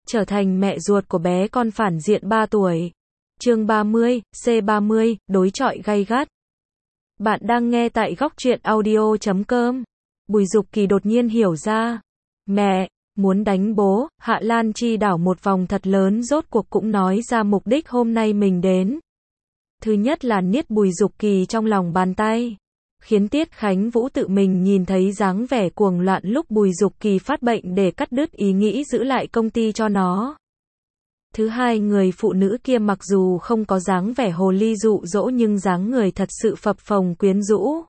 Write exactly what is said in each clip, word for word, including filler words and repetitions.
trở thành mẹ ruột của bé con phản diện ba tuổi. Chương ba mươi, C ba mươi, đối chọi gay gắt. Bạn đang nghe tại góc truyện audio chấm com. Bùi Dục Kỳ đột nhiên hiểu ra. Mẹ, muốn đánh bố, Hạ Lan Chi đảo một vòng thật lớn rốt cuộc cũng nói ra mục đích hôm nay mình đến. Thứ nhất là niết Bùi Dục Kỳ trong lòng bàn tay. Khiến Tiết Khánh Vũ tự mình nhìn thấy dáng vẻ cuồng loạn lúc Bùi Dục Kỳ phát bệnh để cắt đứt ý nghĩ giữ lại công ty cho nó. Thứ hai, người phụ nữ kia mặc dù không có dáng vẻ hồ ly dụ dỗ nhưng dáng người thật sự phập phồng quyến rũ.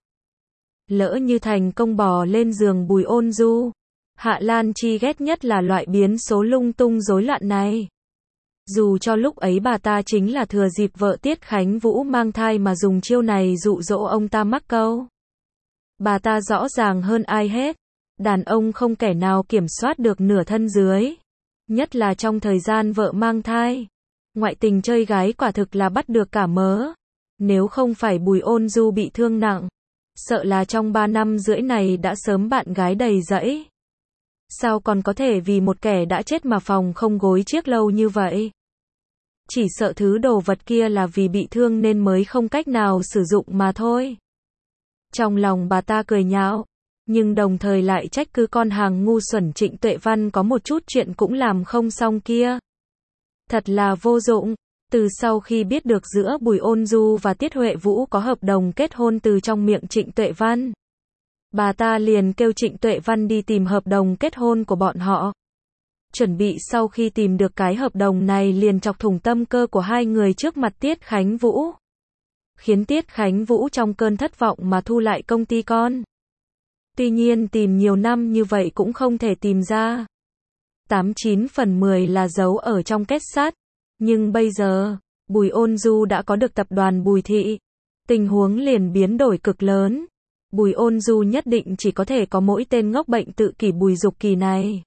Lỡ như thành công bò lên giường Bùi Ôn Du, Hạ Lan Chi ghét nhất là loại biến số lung tung rối loạn này. Dù cho lúc ấy bà ta chính là thừa dịp vợ Tiết Khánh Vũ mang thai mà dùng chiêu này dụ dỗ ông ta mắc câu. Bà ta rõ ràng hơn ai hết, đàn ông không kẻ nào kiểm soát được nửa thân dưới. Nhất là trong thời gian vợ mang thai. Ngoại tình chơi gái quả thực là bắt được cả mớ. Nếu không phải Bùi Ôn Du bị thương nặng, sợ là trong ba năm rưỡi này đã sớm bạn gái đầy rẫy. Sao còn có thể vì một kẻ đã chết mà phòng không gối chiếc lâu như vậy? Chỉ sợ thứ đồ vật kia là vì bị thương nên mới không cách nào sử dụng mà thôi. Trong lòng bà ta cười nhạo, nhưng đồng thời lại trách cứ con hàng ngu xuẩn Trịnh Tuệ Văn có một chút chuyện cũng làm không xong kia. Thật là vô dụng. Từ sau khi biết được giữa Bùi Ôn Du và Tiết Huệ Vũ có hợp đồng kết hôn từ trong miệng Trịnh Tuệ Văn, bà ta liền kêu Trịnh Tuệ Văn đi tìm hợp đồng kết hôn của bọn họ. Chuẩn bị sau khi tìm được cái hợp đồng này liền chọc thủng tâm cơ của hai người trước mặt Tiết Khánh Vũ. Khiến Tiết Khánh Vũ trong cơn thất vọng mà thu lại công ty con. Tuy nhiên tìm nhiều năm như vậy cũng không thể tìm ra. Tám chín phần mười là giấu ở trong kết sắt. Nhưng bây giờ, Bùi Ôn Du đã có được tập đoàn Bùi Thị. Tình huống liền biến đổi cực lớn. Bùi Ôn Du nhất định chỉ có thể có mỗi tên ngốc bệnh tự kỷ Bùi Dục Kỳ này.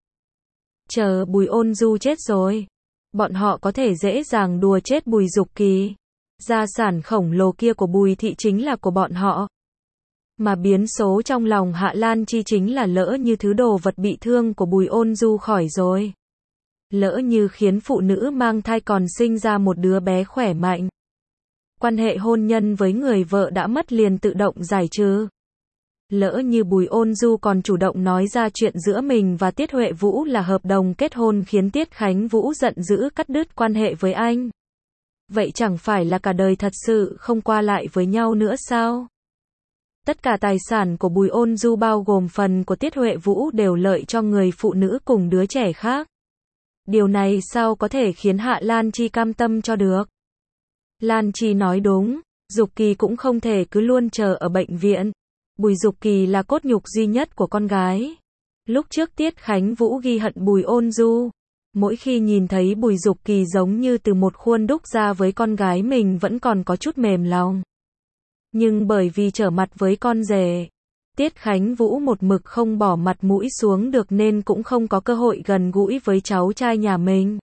Chờ Bùi Ôn Du chết rồi, bọn họ có thể dễ dàng đùa chết Bùi Dục Kỳ. Gia sản khổng lồ kia của Bùi Thị chính là của bọn họ. Mà biến số trong lòng Hạ Lan Chi chính là lỡ như thứ đồ vật bị thương của Bùi Ôn Du khỏi rồi. Lỡ như khiến phụ nữ mang thai còn sinh ra một đứa bé khỏe mạnh. Quan hệ hôn nhân với người vợ đã mất liền tự động giải trừ. Lỡ như Bùi Ôn Du còn chủ động nói ra chuyện giữa mình và Tiết Huệ Vũ là hợp đồng kết hôn khiến Tiết Khánh Vũ giận dữ cắt đứt quan hệ với anh. Vậy chẳng phải là cả đời thật sự không qua lại với nhau nữa sao? Tất cả tài sản của Bùi Ôn Du bao gồm phần của Tiết Huệ Vũ đều lợi cho người phụ nữ cùng đứa trẻ khác. Điều này sao có thể khiến Hạ Lan Chi cam tâm cho được? Lan Chi nói đúng, Dục Kỳ cũng không thể cứ luôn chờ ở bệnh viện. Bùi Dục Kỳ là cốt nhục duy nhất của con gái. Lúc trước Tiết Khánh Vũ ghi hận Bùi Ôn Du. Mỗi khi nhìn thấy Bùi Dục Kỳ giống như từ một khuôn đúc ra với con gái mình vẫn còn có chút mềm lòng. Nhưng bởi vì trở mặt với con rể, Tiết Khánh Vũ một mực không bỏ mặt mũi xuống được nên cũng không có cơ hội gần gũi với cháu trai nhà mình.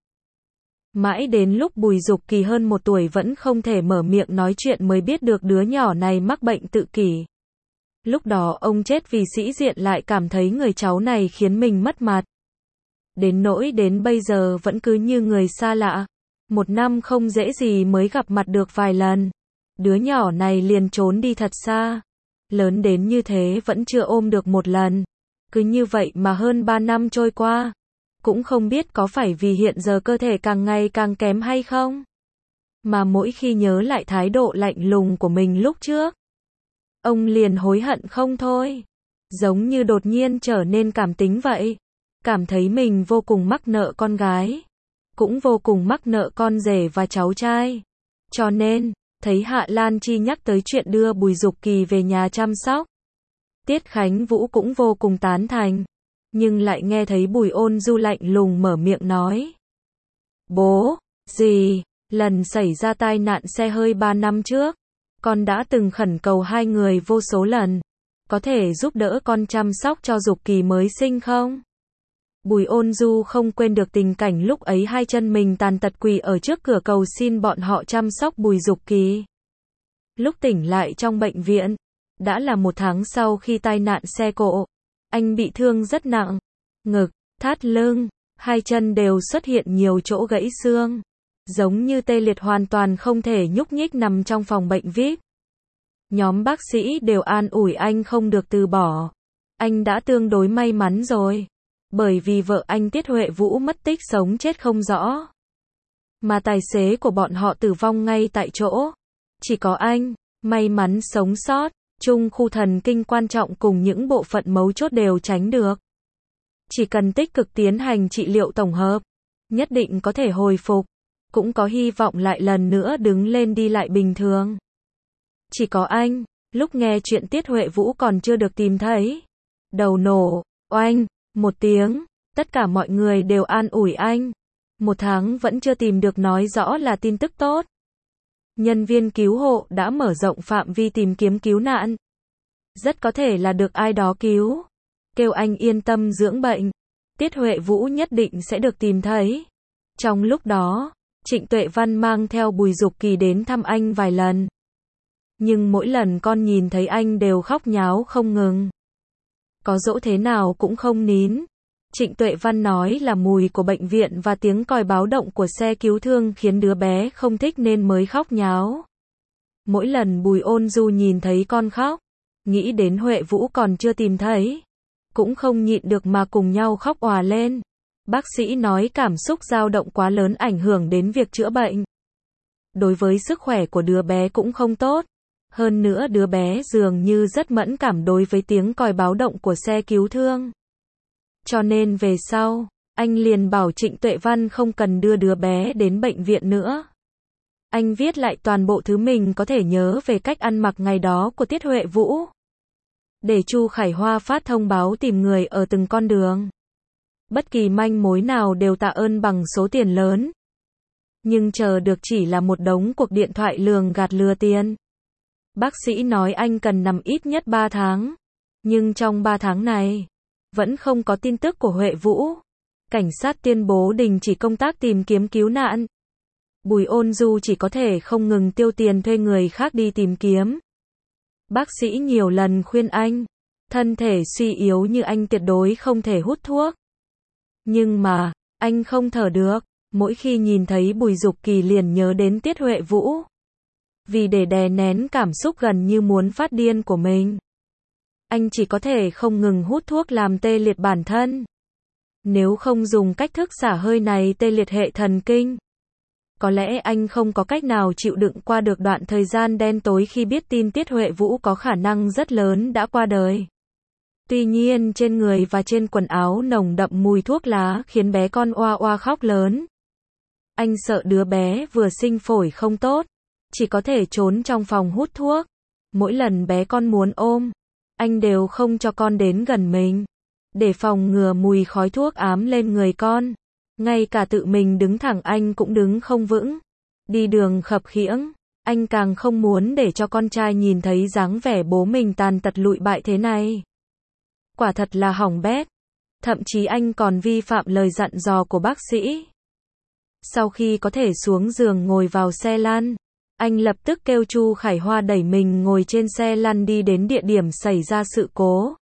Mãi đến lúc Bùi Dục Kỳ hơn một tuổi vẫn không thể mở miệng nói chuyện mới biết được đứa nhỏ này mắc bệnh tự kỷ. Lúc đó ông chết vì sĩ diện lại cảm thấy người cháu này khiến mình mất mặt. Đến nỗi đến bây giờ vẫn cứ như người xa lạ. Một năm không dễ gì mới gặp mặt được vài lần. Đứa nhỏ này liền trốn đi thật xa. Lớn đến như thế vẫn chưa ôm được một lần. Cứ như vậy mà hơn ba năm trôi qua. Cũng không biết có phải vì hiện giờ cơ thể càng ngày càng kém hay không. Mà mỗi khi nhớ lại thái độ lạnh lùng của mình lúc trước, ông liền hối hận không thôi. Giống như đột nhiên trở nên cảm tính vậy. Cảm thấy mình vô cùng mắc nợ con gái. Cũng vô cùng mắc nợ con rể và cháu trai. Cho nên, thấy Hạ Lan Chi nhắc tới chuyện đưa Bùi Dục Kỳ về nhà chăm sóc, Tiết Khánh Vũ cũng vô cùng tán thành. Nhưng lại nghe thấy Bùi Ôn Du lạnh lùng mở miệng nói. Bố, dì, lần xảy ra tai nạn xe hơi ba năm trước, con đã từng khẩn cầu hai người vô số lần. Có thể giúp đỡ con chăm sóc cho Dục Kỳ mới sinh không? Bùi Ôn Du không quên được tình cảnh lúc ấy hai chân mình tàn tật quỳ ở trước cửa cầu xin bọn họ chăm sóc Bùi Dục Kỳ. Lúc tỉnh lại trong bệnh viện, đã là một tháng sau khi tai nạn xe cộ. Anh bị thương rất nặng, ngực, thắt lưng, Hai chân đều xuất hiện nhiều chỗ gãy xương. Giống như tê liệt hoàn toàn không thể nhúc nhích nằm trong phòng bệnh vi ai pi. Nhóm bác sĩ đều an ủi anh không được từ bỏ. Anh đã tương đối may mắn rồi. Bởi vì vợ anh Tiết Huệ Vũ mất tích sống chết không rõ. Mà tài xế của bọn họ tử vong ngay tại chỗ. Chỉ có anh, may mắn sống sót. Trung khu thần kinh quan trọng cùng những bộ phận mấu chốt đều tránh được. Chỉ cần tích cực tiến hành trị liệu tổng hợp, nhất định có thể hồi phục. Cũng có hy vọng lại lần nữa đứng lên đi lại bình thường. Chỉ có anh, lúc nghe chuyện Tiết Huệ Vũ còn chưa được tìm thấy. Đầu nổ, oanh, một tiếng, tất cả mọi người đều an ủi anh. Một tháng vẫn chưa tìm được nói rõ là tin tức tốt. Nhân viên cứu hộ đã mở rộng phạm vi tìm kiếm cứu nạn. Rất có thể là được ai đó cứu. Kêu anh yên tâm dưỡng bệnh. Tiết Huệ Vũ nhất định sẽ được tìm thấy. Trong lúc đó, Trịnh Tuệ Văn mang theo Bùi Dục Kỳ đến thăm anh vài lần. Nhưng mỗi lần con nhìn thấy anh đều khóc nháo không ngừng. Có dỗ thế nào cũng không nín. Trịnh Tuệ Văn nói là mùi của bệnh viện và tiếng còi báo động của xe cứu thương khiến đứa bé không thích nên mới khóc nháo. Mỗi lần Bùi Ôn Du nhìn thấy con khóc, nghĩ đến Huệ Vũ còn chưa tìm thấy, cũng không nhịn được mà cùng nhau khóc òa lên. Bác sĩ nói cảm xúc dao động quá lớn ảnh hưởng đến việc chữa bệnh. Đối với sức khỏe của đứa bé cũng không tốt. Hơn nữa đứa bé dường như rất mẫn cảm đối với tiếng còi báo động của xe cứu thương. Cho nên về sau, anh liền bảo Trịnh Tuệ Văn không cần đưa đứa bé đến bệnh viện nữa. Anh viết lại toàn bộ thứ mình có thể nhớ về cách ăn mặc ngày đó của Tiết Huệ Vũ. Để Chu Khải Hoa phát thông báo tìm người ở từng con đường. Bất kỳ manh mối nào đều tạ ơn bằng số tiền lớn. Nhưng chờ được chỉ là một đống cuộc điện thoại lường gạt lừa tiền. Bác sĩ nói anh cần nằm ít nhất ba tháng. Nhưng trong ba tháng này, vẫn không có tin tức của Huệ Vũ. Cảnh sát tuyên bố đình chỉ công tác tìm kiếm cứu nạn. Bùi Ôn Du chỉ có thể không ngừng tiêu tiền thuê người khác đi tìm kiếm. Bác sĩ nhiều lần khuyên anh, thân thể suy yếu như anh tuyệt đối không thể hút thuốc. Nhưng mà, anh không thở được, mỗi khi nhìn thấy Bùi Dục Kỳ liền nhớ đến Tiết Huệ Vũ. Vì để đè nén cảm xúc gần như muốn phát điên của mình, anh chỉ có thể không ngừng hút thuốc làm tê liệt bản thân. Nếu không dùng cách thức xả hơi này tê liệt hệ thần kinh, có lẽ anh không có cách nào chịu đựng qua được đoạn thời gian đen tối khi biết tin Tiết Huệ Vũ có khả năng rất lớn đã qua đời. Tuy nhiên trên người và trên quần áo nồng đậm mùi thuốc lá khiến bé con oa oa khóc lớn. Anh sợ đứa bé vừa sinh phổi không tốt, chỉ có thể trốn trong phòng hút thuốc. Mỗi lần bé con muốn ôm, anh đều không cho con đến gần mình, để phòng ngừa mùi khói thuốc ám lên người con. Ngay cả tự mình đứng thẳng anh cũng đứng không vững. Đi đường khập khiễng, anh càng không muốn để cho con trai nhìn thấy dáng vẻ bố mình tàn tật lụi bại thế này. Quả thật là hỏng bét. Thậm chí anh còn vi phạm lời dặn dò của bác sĩ. Sau khi có thể xuống giường ngồi vào xe lăn, anh lập tức kêu Chu Khải Hoa đẩy mình ngồi trên xe lăn đi đến địa điểm xảy ra sự cố.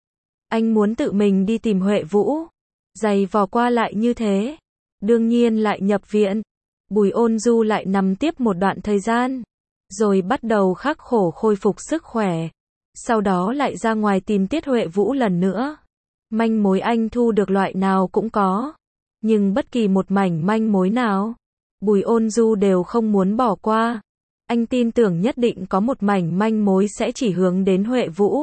Anh muốn tự mình đi tìm Huệ Vũ. Giày vò qua lại như thế, đương nhiên lại nhập viện. Bùi Ôn Du lại nằm tiếp một đoạn thời gian, rồi bắt đầu khắc khổ khôi phục sức khỏe. Sau đó lại ra ngoài tìm Tiết Huệ Vũ lần nữa. Manh mối anh thu được loại nào cũng có, nhưng bất kỳ một mảnh manh mối nào, Bùi Ôn Du đều không muốn bỏ qua. Anh tin tưởng nhất định có một mảnh manh mối sẽ chỉ hướng đến Huệ Vũ.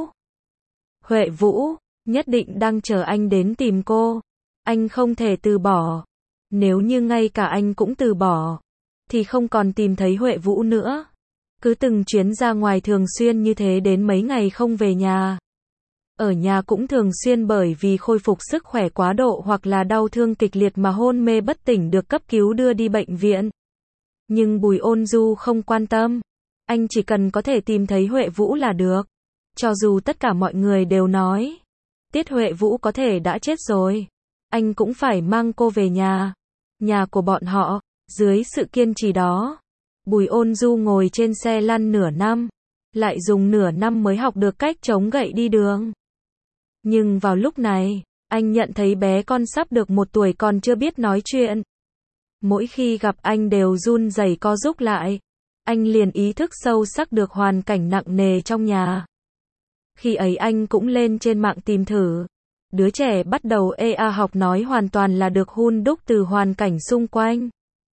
Huệ Vũ nhất định đang chờ anh đến tìm cô. Anh không thể từ bỏ. Nếu như ngay cả anh cũng từ bỏ, thì không còn tìm thấy Huệ Vũ nữa. Cứ từng chuyến ra ngoài thường xuyên như thế đến mấy ngày không về nhà. Ở nhà cũng thường xuyên bởi vì khôi phục sức khỏe quá độ hoặc là đau thương kịch liệt mà hôn mê bất tỉnh được cấp cứu đưa đi bệnh viện. Nhưng Bùi Ôn Du không quan tâm. Anh chỉ cần có thể tìm thấy Huệ Vũ là được. Cho dù tất cả mọi người đều nói Tiết Huệ Vũ có thể đã chết rồi, anh cũng phải mang cô về nhà. Nhà của bọn họ. Dưới sự kiên trì đó, Bùi Ôn Du ngồi trên xe lăn nửa năm, lại dùng nửa năm mới học được cách chống gậy đi đường. Nhưng vào lúc này, Anh nhận thấy bé con sắp được một tuổi còn chưa biết nói chuyện. Mỗi khi gặp anh đều run rẩy co rúm lại. Anh liền ý thức sâu sắc được hoàn cảnh nặng nề trong nhà. Khi ấy anh cũng lên trên mạng tìm thử. Đứa trẻ bắt đầu ê a học nói hoàn toàn là được hun đúc từ hoàn cảnh xung quanh.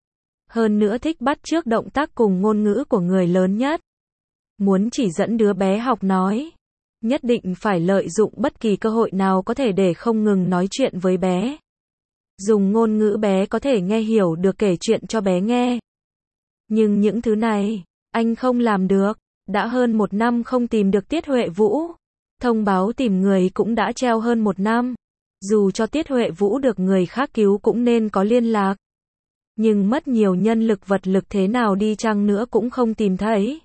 Hơn nữa thích bắt chước động tác cùng ngôn ngữ của người lớn nhất. Muốn chỉ dẫn đứa bé học nói, nhất định phải lợi dụng bất kỳ cơ hội nào có thể để không ngừng nói chuyện với bé. Dùng ngôn ngữ bé có thể nghe hiểu được kể chuyện cho bé nghe. Nhưng những thứ này, anh không làm được. Đã hơn một năm không tìm được Tiết Huệ Vũ. Thông báo tìm người cũng đã treo hơn một năm. Dù cho Tiết Huệ Vũ được người khác cứu cũng nên có liên lạc. Nhưng mất nhiều nhân lực vật lực thế nào đi chăng nữa cũng không tìm thấy.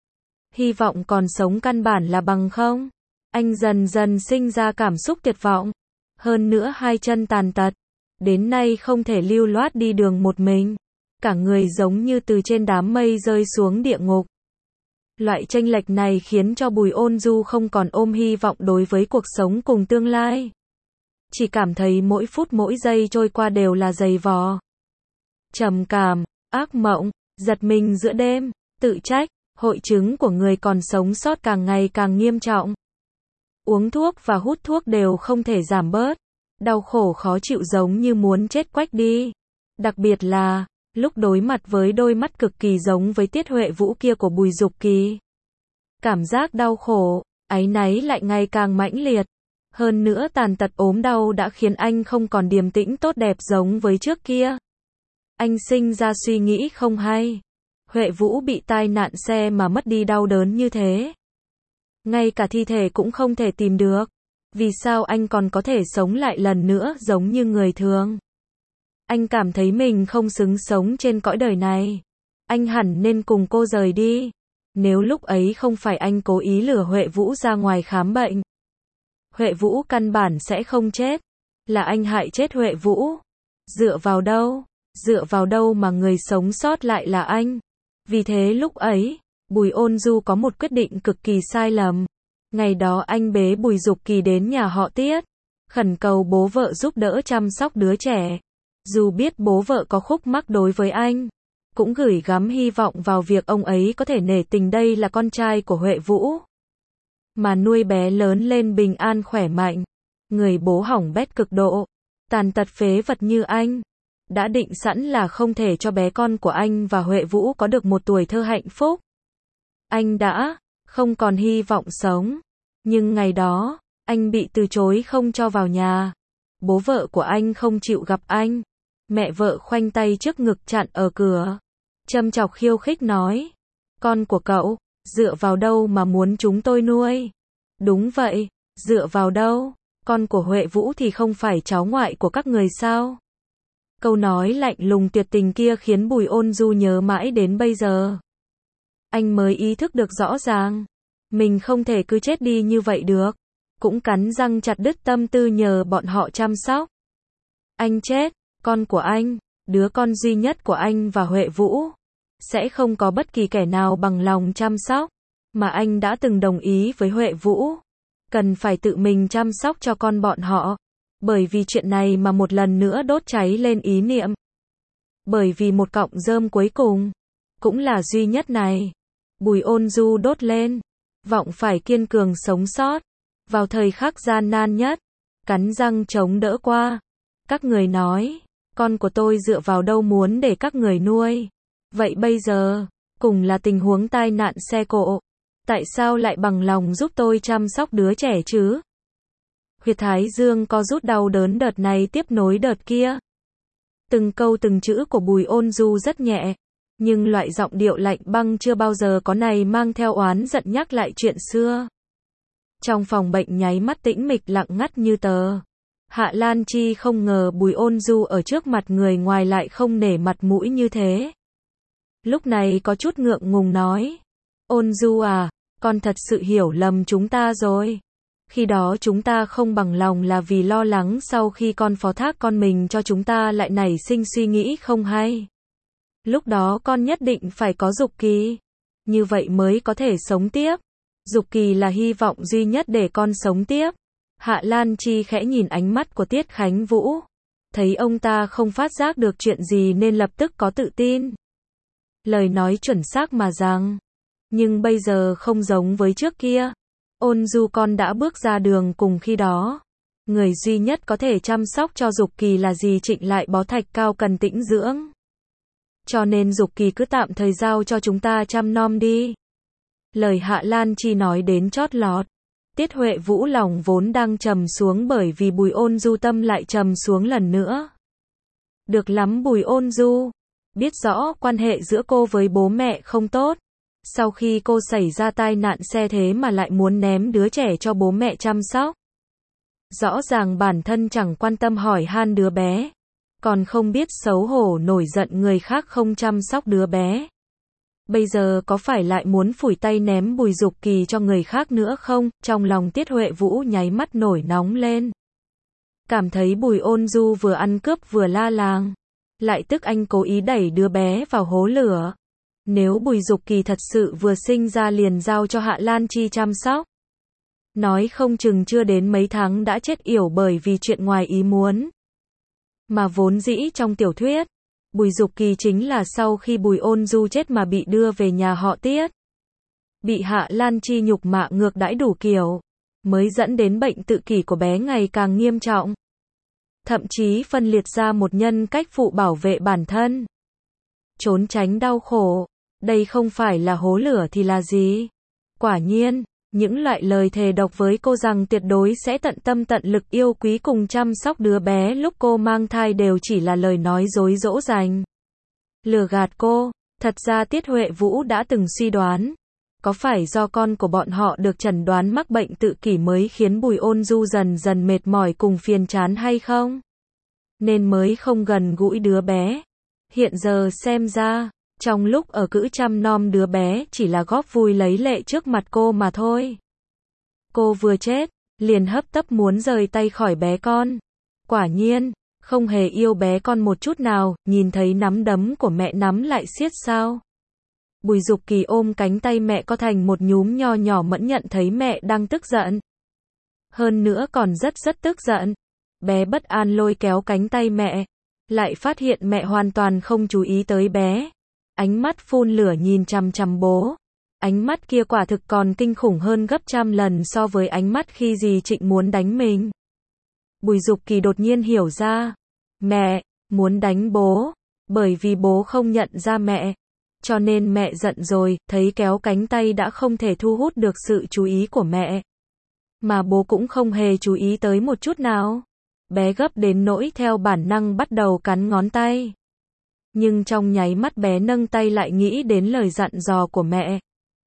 Hy vọng còn sống căn bản là bằng không. Anh dần dần sinh ra cảm xúc tuyệt vọng. Hơn nữa hai chân tàn tật. Đến nay không thể lưu loát đi đường một mình. Cả người giống như từ trên đám mây rơi xuống địa ngục. Loại chênh lệch này khiến cho Bùi Ôn Du không còn ôm hy vọng đối với cuộc sống cùng tương lai. Chỉ cảm thấy mỗi phút mỗi giây trôi qua đều là dày vò. Trầm cảm, ác mộng, giật mình giữa đêm, tự trách, hội chứng của người còn sống sót càng ngày càng nghiêm trọng. Uống thuốc và hút thuốc đều không thể giảm bớt. Đau khổ khó chịu giống như muốn chết quách đi. Đặc biệt là, lúc đối mặt với đôi mắt cực kỳ giống với Tiết Huệ Vũ kia của Bùi Dục Kỳ. Cảm giác đau khổ, áy náy lại ngày càng mãnh liệt. Hơn nữa tàn tật ốm đau đã khiến anh không còn điềm tĩnh tốt đẹp giống với trước kia. Anh sinh ra suy nghĩ không hay. Huệ Vũ bị tai nạn xe mà mất đi đau đớn như thế. Ngay cả thi thể cũng không thể tìm được. Vì sao anh còn có thể sống lại lần nữa giống như người thường? Anh cảm thấy mình không xứng sống trên cõi đời này. Anh hẳn nên cùng cô rời đi. Nếu lúc ấy không phải anh cố ý lừa Huệ Vũ ra ngoài khám bệnh. Huệ Vũ căn bản sẽ không chết. Là anh hại chết Huệ Vũ. Dựa vào đâu? Dựa vào đâu mà người sống sót lại là anh? Vì thế lúc ấy, Bùi Ôn Du có một quyết định cực kỳ sai lầm. Ngày đó anh bế Bùi Dục Kỳ đến nhà họ Tiết. Khẩn cầu bố vợ giúp đỡ chăm sóc đứa trẻ. Dù biết bố vợ có khúc mắc đối với anh, cũng gửi gắm hy vọng vào việc ông ấy có thể nể tình đây là con trai của Huệ Vũ. Mà nuôi bé lớn lên bình an khỏe mạnh. Người bố hỏng bét cực độ, tàn tật phế vật như anh. Đã định sẵn là không thể cho bé con của anh và Huệ Vũ có được một tuổi thơ hạnh phúc. Anh đã không còn hy vọng sống. Nhưng ngày đó, anh bị từ chối không cho vào nhà. Bố vợ của anh không chịu gặp anh. Mẹ vợ khoanh tay trước ngực chặn ở cửa. Châm chọc khiêu khích nói. Con của cậu, dựa vào đâu mà muốn chúng tôi nuôi? Đúng vậy, dựa vào đâu? Con của Huệ Vũ thì không phải cháu ngoại của các người sao? Câu nói lạnh lùng tuyệt tình kia khiến Bùi Ôn Du nhớ mãi đến bây giờ. Anh mới ý thức được rõ ràng. Mình không thể cứ chết đi như vậy được. Cũng cắn răng chặt đứt tâm tư nhờ bọn họ chăm sóc. Anh chết, con của anh, đứa con duy nhất của anh và Huệ Vũ, sẽ không có bất kỳ kẻ nào bằng lòng chăm sóc. Mà anh đã từng đồng ý với Huệ Vũ. Cần phải tự mình chăm sóc cho con bọn họ. Bởi vì chuyện này mà một lần nữa đốt cháy lên ý niệm. Bởi vì một cọng rơm cuối cùng, cũng là duy nhất này. Bùi Ôn Du đốt lên. Vọng phải kiên cường sống sót. Vào thời khắc gian nan nhất. Cắn răng chống đỡ qua. Các người nói, con của tôi dựa vào đâu muốn để các người nuôi. Vậy bây giờ, cùng là tình huống tai nạn xe cộ. Tại sao lại bằng lòng giúp tôi chăm sóc đứa trẻ chứ? Huyệt thái dương co rút đau đớn đợt này tiếp nối đợt kia. Từng câu từng chữ của Bùi Ôn Du rất nhẹ. Nhưng loại giọng điệu lạnh băng chưa bao giờ có này mang theo oán giận nhắc lại chuyện xưa. Trong phòng bệnh nháy mắt tĩnh mịch lặng ngắt như tờ. Hạ Lan Chi không ngờ Bùi Ôn Du ở trước mặt người ngoài lại không nể mặt mũi như thế. Lúc này có chút ngượng ngùng nói. Ôn Du à, con thật sự hiểu lầm chúng ta rồi. Khi đó chúng ta không bằng lòng là vì lo lắng sau khi con phó thác con mình cho chúng ta lại nảy sinh suy nghĩ không hay. Lúc đó con nhất định phải có Dục Kỳ. Như vậy mới có thể sống tiếp. Dục Kỳ là hy vọng duy nhất để con sống tiếp. Hạ Lan Chi khẽ nhìn ánh mắt của Tiết Khánh Vũ. Thấy ông ta không phát giác được chuyện gì nên lập tức có tự tin. Lời nói chuẩn xác mà rằng. Nhưng bây giờ không giống với trước kia. Ôn Du con đã bước ra đường cùng khi đó. Người duy nhất có thể chăm sóc cho Dục Kỳ là dì Trịnh lại bó thạch cao cần tĩnh dưỡng. Cho nên Dục Kỳ cứ tạm thời giao cho chúng ta chăm nom đi. Lời Hạ Lan Chi nói đến chót lọt. Tiết Huệ Vũ lòng vốn đang trầm xuống bởi vì Bùi Ôn Du tâm lại trầm xuống lần nữa. Được lắm Bùi Ôn Du. Biết rõ quan hệ giữa cô với bố mẹ không tốt. Sau khi cô xảy ra tai nạn xe thế mà lại muốn ném đứa trẻ cho bố mẹ chăm sóc. Rõ ràng bản thân chẳng quan tâm hỏi han đứa bé. Còn không biết xấu hổ nổi giận người khác không chăm sóc đứa bé. Bây giờ có phải lại muốn phủi tay ném Bùi Dục Kỳ cho người khác nữa không? Trong lòng Tiết Huệ Vũ nháy mắt nổi nóng lên. Cảm thấy Bùi Ôn Du vừa ăn cướp vừa la làng. Lại tức anh cố ý đẩy đứa bé vào hố lửa. Nếu Bùi Dục Kỳ thật sự vừa sinh ra liền giao cho Hạ Lan Chi chăm sóc. Nói không chừng chưa đến mấy tháng đã chết yểu bởi vì chuyện ngoài ý muốn. Mà vốn dĩ trong tiểu thuyết, Bùi Dục Kỳ chính là sau khi Bùi Ôn Du chết mà bị đưa về nhà họ Tiết. Bị Hạ Lan Chi nhục mạ ngược đãi đủ kiểu, mới dẫn đến bệnh tự kỷ của bé ngày càng nghiêm trọng. Thậm chí phân liệt ra một nhân cách phụ bảo vệ bản thân. Trốn tránh đau khổ, đây không phải là hố lửa thì là gì? Quả nhiên, những loại lời thề độc với cô rằng tuyệt đối sẽ tận tâm tận lực yêu quý cùng chăm sóc đứa bé lúc cô mang thai đều chỉ là lời nói dối dỗ dành. Lừa gạt cô. Thật ra Tiết Huệ Vũ đã từng suy đoán. Có phải do con của bọn họ được chẩn đoán mắc bệnh tự kỷ mới khiến Bùi Ôn Du dần dần mệt mỏi cùng phiền chán hay không? Nên mới không gần gũi đứa bé. Hiện giờ xem ra, trong lúc ở cữ chăm nom đứa bé chỉ là góp vui lấy lệ trước mặt cô mà thôi. Cô vừa chết, liền hấp tấp muốn rời tay khỏi bé con. Quả nhiên, không hề yêu bé con một chút nào, nhìn thấy nắm đấm của mẹ nắm lại siết sao. Bùi Dục Kỳ ôm cánh tay mẹ co thành một nhúm nho nhỏ mẫn nhận thấy mẹ đang tức giận. Hơn nữa còn rất rất tức giận. Bé bất an lôi kéo cánh tay mẹ. Lại phát hiện mẹ hoàn toàn không chú ý tới bé. Ánh mắt phun lửa nhìn chằm chằm bố. Ánh mắt kia quả thực còn kinh khủng hơn gấp trăm lần so với ánh mắt khi dì Trịnh muốn đánh mình. Bùi Dục Kỳ đột nhiên hiểu ra. Mẹ, muốn đánh bố. Bởi vì bố không nhận ra mẹ. Cho nên mẹ giận rồi, thấy kéo cánh tay đã không thể thu hút được sự chú ý của mẹ. Mà bố cũng không hề chú ý tới một chút nào. Bé gấp đến nỗi theo bản năng bắt đầu cắn ngón tay. Nhưng trong nháy mắt bé nâng tay lại nghĩ đến lời dặn dò của mẹ.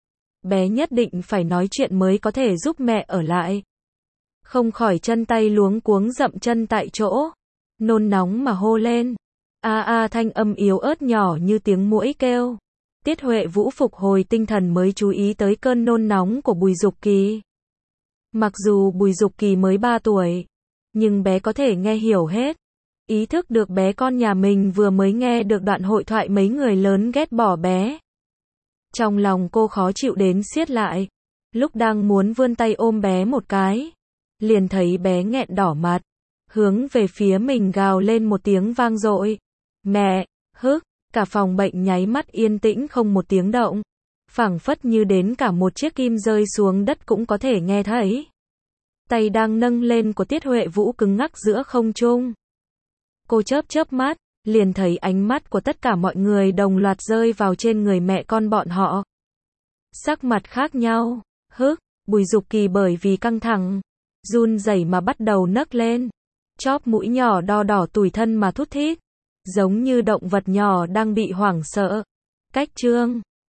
Bé nhất định phải nói chuyện mới có thể giúp mẹ ở lại. Không khỏi chân tay luống cuống dậm chân tại chỗ. Nôn nóng mà hô lên. A a thanh âm yếu ớt nhỏ như tiếng muỗi kêu. Tiết Huệ Vũ phục hồi tinh thần mới chú ý tới cơn nôn nóng của Bùi Dục Kỳ. Mặc dù Bùi Dục Kỳ mới ba tuổi, nhưng bé có thể nghe hiểu hết. Ý thức được bé con nhà mình vừa mới nghe được đoạn hội thoại mấy người lớn ghét bỏ bé. Trong lòng cô khó chịu đến siết lại. Lúc đang muốn vươn tay ôm bé một cái, liền thấy bé nghẹn đỏ mặt, hướng về phía mình gào lên một tiếng vang dội. Mẹ, hức, cả phòng bệnh nháy mắt yên tĩnh không một tiếng động. Phảng phất như đến cả một chiếc kim rơi xuống đất cũng có thể nghe thấy. Tay đang nâng lên của Tiết Huệ Vũ cứng ngắc giữa không trung. Cô chớp chớp mắt, liền thấy ánh mắt của tất cả mọi người đồng loạt rơi vào trên người mẹ con bọn họ. Sắc mặt khác nhau, hức, Bùi Dục Kỳ bởi vì căng thẳng, run rẩy mà bắt đầu nấc lên. Chóp mũi nhỏ đo đỏ tủi thân mà thút thít, giống như động vật nhỏ đang bị hoảng sợ. Cách chương